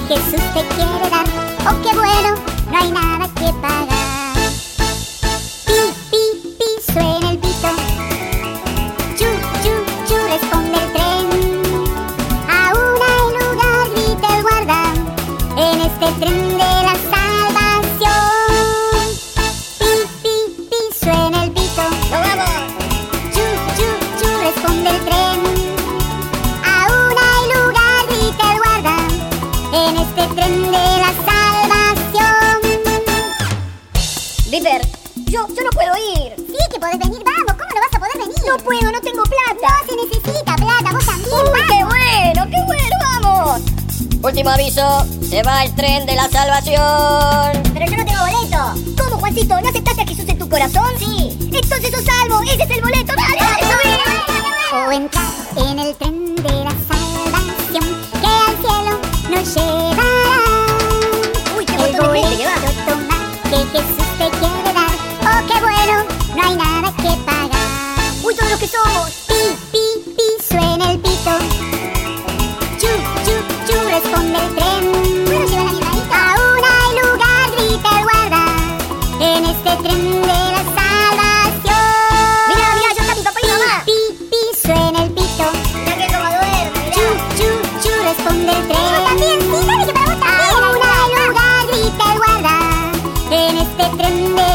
Jesús te quiere dar. Oh, qué bueno, no hay nada que pagar. Pi, pi, pi, suena el pito. Chu, chu, chu, responde el tren. Aún hay lugar, grita el guarda, en este tren de la salvación. Pi, pi, pi, suena el pito. ¡Nos vamos! Chu, chu, chu, responde el tren. Aún hay lugar, grita el guarda, en este tren de la salvación. Dipper, yo no puedo ir. Sí que podés venir, vamos, ¿cómo no vas a poder venir? No puedo, no tengo plata. No se necesita plata, vos también, Uy, vamos. qué bueno, vamos. Último aviso, se va el tren de la salvación. Pero yo no tengo boleto. ¿Cómo, Juancito? ¿No aceptaste a Jesús en tu corazón? Sí. Entonces sos salvo, ese es el boleto. ¡Dale, dale, subí! O entrar en el tren de la salvación, que al cielo nos llevará. Uy, qué El montón de gente que va. boleto toma, que Jesús te quiere dar. Oh, qué bueno, no hay nada que pagar. Uy, todos los que somos. Pi, pi, pi, suena el pito. Chu, chu, chu, responde el tren. ¿Puedo llevar animalito? Aún hay lugar, grita el guarda, en este tren de la salvación. Mira, mira, ya está mi papá y mamá. Pi, pi, pi, suena el pito. Mira que como duerme, Chu, chu, chu, responde el tren. Yo también, sí, dale que para vos también. Aún hay lugar, grita el guarda, en este tren de